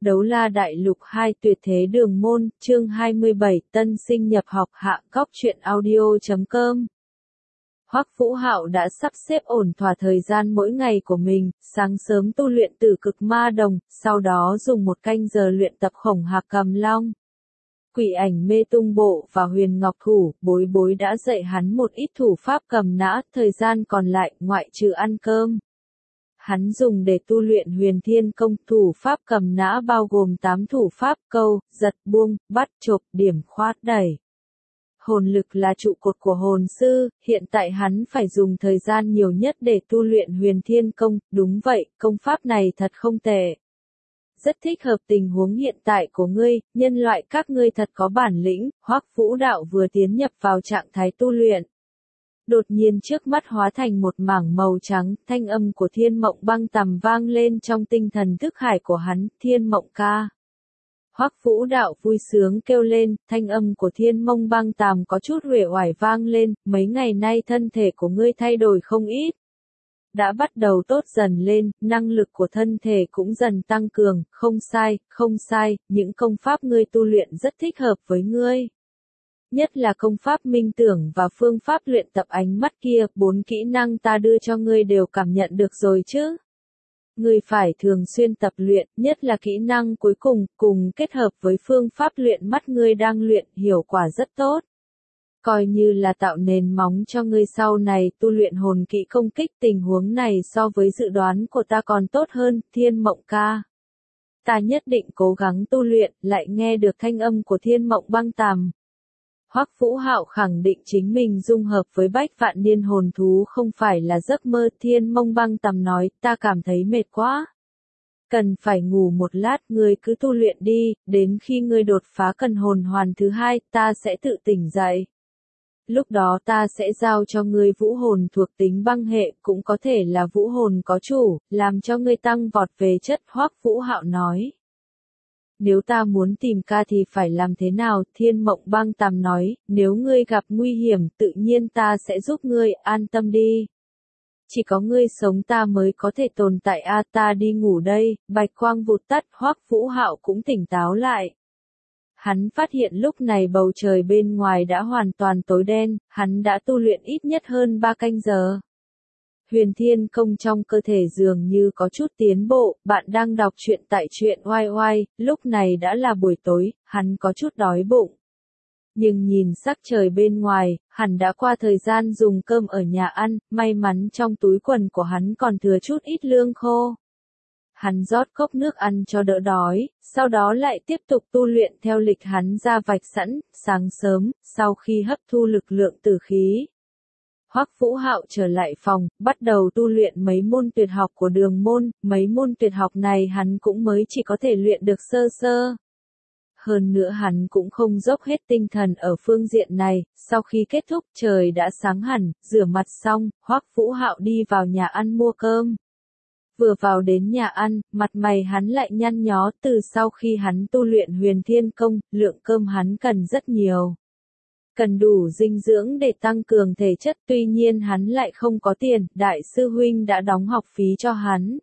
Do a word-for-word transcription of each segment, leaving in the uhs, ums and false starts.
Đấu la đại lục hai tuyệt thế đường môn, chương hai mươi bảy, tân sinh nhập học hạ cóc truyện audio chấm com. Hoắc Vũ Hạo đã sắp xếp ổn thỏa thời gian mỗi ngày của mình, sáng sớm tu luyện tử cực ma đồng, sau đó dùng một canh giờ luyện tập khổng hạc cầm long. Quỷ ảnh mê tung bộ và huyền ngọc thủ, bối bối đã dạy hắn một ít thủ pháp cầm nã, thời gian còn lại, ngoại trừ ăn cơm. Hắn dùng để tu luyện huyền thiên công. Thủ pháp cầm nã bao gồm tám thủ pháp câu, giật buông, bắt chộp, điểm khoát đẩy. Hồn lực là trụ cột của hồn sư, hiện tại hắn phải dùng thời gian nhiều nhất để tu luyện huyền thiên công, đúng vậy, công pháp này thật không tệ. Rất thích hợp tình huống hiện tại của ngươi, nhân loại các ngươi thật có bản lĩnh. Hoắc Vũ Đạo vừa tiến nhập vào trạng thái tu luyện. Đột nhiên trước mắt hóa thành một mảng màu trắng, thanh âm của Thiên Mộng Băng Tầm vang lên trong tinh thần thức hải của hắn, Thiên Mộng ca. Hoắc Vũ Đạo vui sướng kêu lên, thanh âm của Thiên Mộng Băng Tầm có chút uể oải vang lên, mấy ngày nay thân thể của ngươi thay đổi không ít. Đã bắt đầu tốt dần lên, năng lực của thân thể cũng dần tăng cường, không sai, không sai, những công pháp ngươi tu luyện rất thích hợp với ngươi. Nhất là công pháp minh tưởng và phương pháp luyện tập ánh mắt kia, bốn kỹ năng ta đưa cho ngươi đều cảm nhận được rồi chứ. Ngươi phải thường xuyên tập luyện, nhất là kỹ năng cuối cùng, cùng kết hợp với phương pháp luyện mắt ngươi đang luyện, hiệu quả rất tốt. Coi như là tạo nền móng cho ngươi sau này tu luyện hồn kỹ công kích. Tình huống này so với dự đoán của ta còn tốt hơn, Thiên Mộng ca. Ta nhất định cố gắng tu luyện, lại nghe được thanh âm của Thiên Mộng Băng Tầm. Hoắc Vũ Hạo khẳng định chính mình dung hợp với bách vạn niên hồn thú không phải là giấc mơ. Thiên Mộng Băng Tầm nói, ta cảm thấy mệt quá. Cần phải ngủ một lát, ngươi cứ tu luyện đi, đến khi ngươi đột phá cần hồn hoàn thứ hai, ta sẽ tự tỉnh dậy. Lúc đó ta sẽ giao cho ngươi vũ hồn thuộc tính băng hệ, cũng có thể là vũ hồn có chủ, làm cho ngươi tăng vọt về chất. Hoắc Vũ Hạo nói. Nếu ta muốn tìm ca thì phải làm thế nào? Thiên Mộng Băng Tầm nói, nếu ngươi gặp nguy hiểm tự nhiên ta sẽ giúp ngươi, an tâm đi. Chỉ có ngươi sống ta mới có thể tồn tại. A, ta đi ngủ đây. Bạch quang vụt tắt, Hoắc Vũ Hạo cũng tỉnh táo lại. Hắn phát hiện lúc này bầu trời bên ngoài đã hoàn toàn tối đen, hắn đã tu luyện ít nhất hơn ba canh giờ. Huyền thiên công trong cơ thể dường như có chút tiến bộ. Bạn đang đọc truyện tại truyện oai oai, lúc này đã là buổi tối, hắn có chút đói bụng. Nhưng nhìn sắc trời bên ngoài, hắn đã qua thời gian dùng cơm ở nhà ăn, may mắn trong túi quần của hắn còn thừa chút ít lương khô. Hắn rót cốc nước ăn cho đỡ đói, sau đó lại tiếp tục tu luyện theo lịch hắn ra vạch sẵn. Sáng sớm, sau khi hấp thu lực lượng tử khí, Hoắc Vũ Hạo trở lại phòng, bắt đầu tu luyện mấy môn tuyệt học của đường môn. Mấy môn tuyệt học này hắn cũng mới chỉ có thể luyện được sơ sơ. Hơn nữa hắn cũng không dốc hết tinh thần ở phương diện này. Sau khi kết thúc trời đã sáng hẳn, rửa mặt xong, Hoắc Vũ Hạo đi vào nhà ăn mua cơm. Vừa vào đến nhà ăn, mặt mày hắn lại nhăn nhó. Từ sau khi hắn tu luyện huyền thiên công, lượng cơm hắn cần rất nhiều. Cần đủ dinh dưỡng để tăng cường thể chất, tuy nhiên hắn lại không có tiền, đại sư huynh đã đóng học phí cho hắn.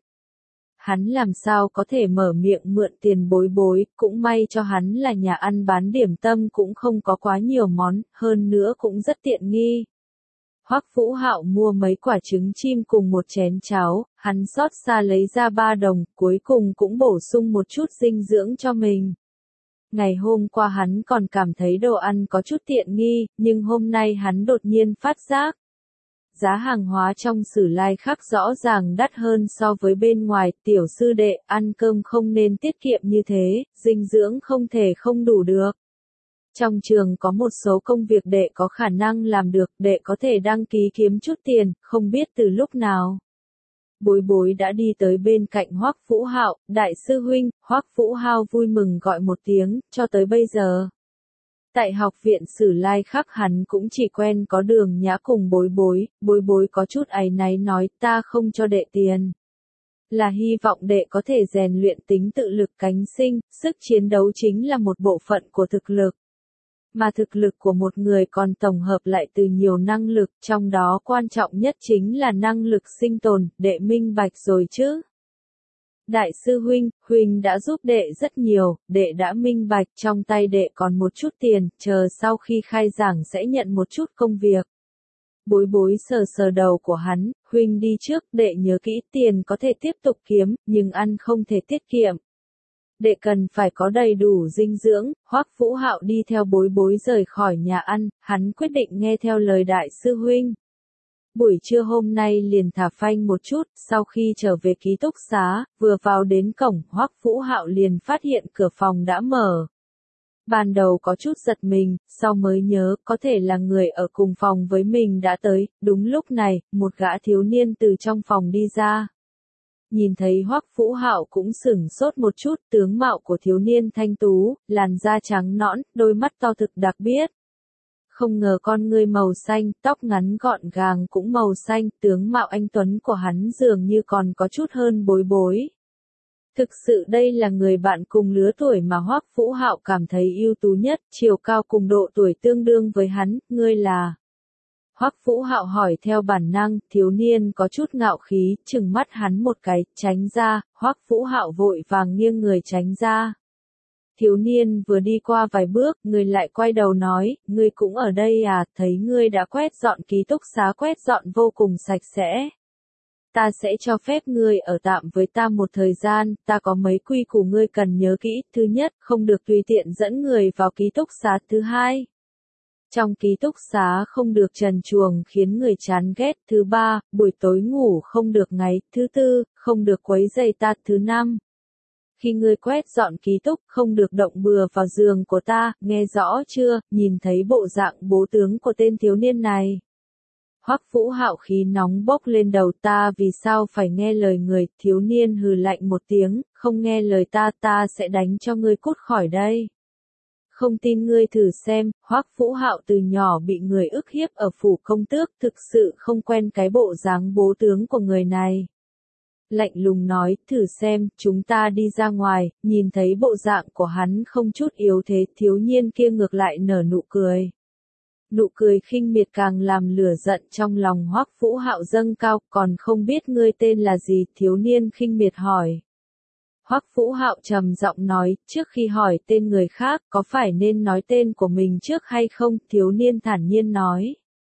Hắn làm sao có thể mở miệng mượn tiền bối bối, cũng may cho hắn là nhà ăn bán điểm tâm cũng không có quá nhiều món, hơn nữa cũng rất tiện nghi. Hoắc Vũ Hạo mua mấy quả trứng chim cùng một chén cháo, hắn xót xa lấy ra ba đồng, cuối cùng cũng bổ sung một chút dinh dưỡng cho mình. Ngày hôm qua hắn còn cảm thấy đồ ăn có chút tiện nghi, nhưng hôm nay hắn đột nhiên phát giác. Giá hàng hóa trong Sử Lai Khắc rõ ràng đắt hơn so với bên ngoài. Tiểu sư đệ, ăn cơm không nên tiết kiệm như thế, dinh dưỡng không thể không đủ được. Trong trường có một số công việc đệ có khả năng làm được, đệ có thể đăng ký kiếm chút tiền, không biết từ lúc nào. Bối bối đã đi tới bên cạnh Hoắc Vũ Hạo, đại sư huynh. Hoắc Vũ Hạo vui mừng gọi một tiếng, cho tới bây giờ. Tại học viện Sử Lai Khắc hắn cũng chỉ quen có Đường Nhã cùng bối bối, bối bối có chút áy náy nói, ta không cho đệ tiền. Là hy vọng đệ có thể rèn luyện tính tự lực cánh sinh, sức chiến đấu chính là một bộ phận của thực lực. Mà thực lực của một người còn tổng hợp lại từ nhiều năng lực, trong đó quan trọng nhất chính là năng lực sinh tồn, đệ minh bạch rồi chứ. Đại sư huynh, huynh đã giúp đệ rất nhiều, đệ đã minh bạch, trong tay đệ còn một chút tiền, chờ sau khi khai giảng sẽ nhận một chút công việc. Bối bối sờ sờ đầu của hắn, huynh đi trước, đệ nhớ kỹ tiền có thể tiếp tục kiếm, nhưng ăn không thể tiết kiệm. Đệ cần phải có đầy đủ dinh dưỡng. Hoắc Vũ Hạo đi theo bối bối rời khỏi nhà ăn, hắn quyết định nghe theo lời đại sư huynh. Buổi trưa hôm nay liền thả phanh một chút, sau khi trở về ký túc xá, vừa vào đến cổng, Hoắc Vũ Hạo liền phát hiện cửa phòng đã mở. Ban đầu có chút giật mình, sau mới nhớ, có thể là người ở cùng phòng với mình đã tới. Đúng lúc này, một gã thiếu niên từ trong phòng đi ra. Nhìn thấy Hoắc Vũ Hạo cũng sửng sốt một chút, tướng mạo của thiếu niên thanh tú, làn da trắng nõn, đôi mắt to thực đặc biệt. Không ngờ con ngươi màu xanh, tóc ngắn gọn gàng cũng màu xanh, tướng mạo anh tuấn của hắn dường như còn có chút hơn bối bối. Thực sự đây là người bạn cùng lứa tuổi mà Hoắc Vũ Hạo cảm thấy ưu tú nhất, chiều cao cùng độ tuổi tương đương với hắn, ngươi là... Hoắc Vũ Hạo hỏi theo bản năng, thiếu niên có chút ngạo khí, trừng mắt hắn một cái, tránh ra. Hoắc Vũ Hạo vội vàng nghiêng người tránh ra. Thiếu niên vừa đi qua vài bước, người lại quay đầu nói, ngươi cũng ở đây à, thấy ngươi đã quét dọn ký túc xá, quét dọn vô cùng sạch sẽ. Ta sẽ cho phép ngươi ở tạm với ta một thời gian, ta có mấy quy củ ngươi cần nhớ kỹ. Thứ nhất, không được tùy tiện dẫn người vào ký túc xá. Thứ hai, trong ký túc xá không được trần truồng khiến người chán ghét. Thứ ba, buổi tối ngủ không được ngáy. Thứ tư, không được quấy rầy ta. Thứ năm, khi ngươi quét dọn ký túc, không được động bừa vào giường của ta, nghe rõ chưa? Nhìn thấy bộ dạng bố tướng của tên thiếu niên này. Hoắc Vũ Hạo khí nóng bốc lên đầu, ta vì sao phải nghe lời người? Thiếu niên hừ lạnh một tiếng, không nghe lời ta, ta sẽ đánh cho ngươi cút khỏi đây. Không tin ngươi thử xem. Hoắc Vũ Hạo từ nhỏ bị người ức hiếp ở phủ công tước, thực sự không quen cái bộ dáng bố tướng của người này. Lạnh lùng nói, thử xem, chúng ta đi ra ngoài. Nhìn thấy bộ dạng của hắn không chút yếu thế, thiếu niên kia ngược lại nở nụ cười. Nụ cười khinh miệt càng làm lửa giận trong lòng Hoắc Vũ Hạo dâng cao, còn không biết ngươi tên là gì? Thiếu niên khinh miệt hỏi. Hoắc Vũ Hạo trầm giọng nói, trước khi hỏi tên người khác, có phải nên nói tên của mình trước hay không? Thiếu niên thản nhiên nói.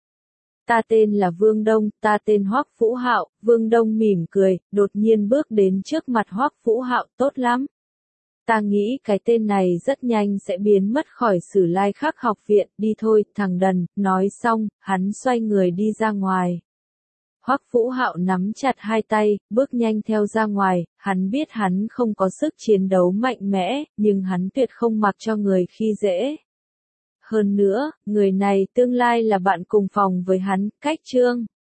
Ta tên là Vương Đông, ta tên Hoắc Vũ Hạo. Vương Đông mỉm cười, đột nhiên bước đến trước mặt Hoắc Vũ Hạo, tốt lắm. Ta nghĩ cái tên này rất nhanh sẽ biến mất khỏi Sử Lai Khắc học viện, đi thôi, thằng đần. Nói xong, hắn xoay người đi ra ngoài. Hoắc Vũ Hạo nắm chặt hai tay, bước nhanh theo ra ngoài. Hắn biết hắn không có sức chiến đấu mạnh mẽ, nhưng hắn tuyệt không mặc cho người khi dễ. Hơn nữa, người này tương lai là bạn cùng phòng với hắn. Cách chương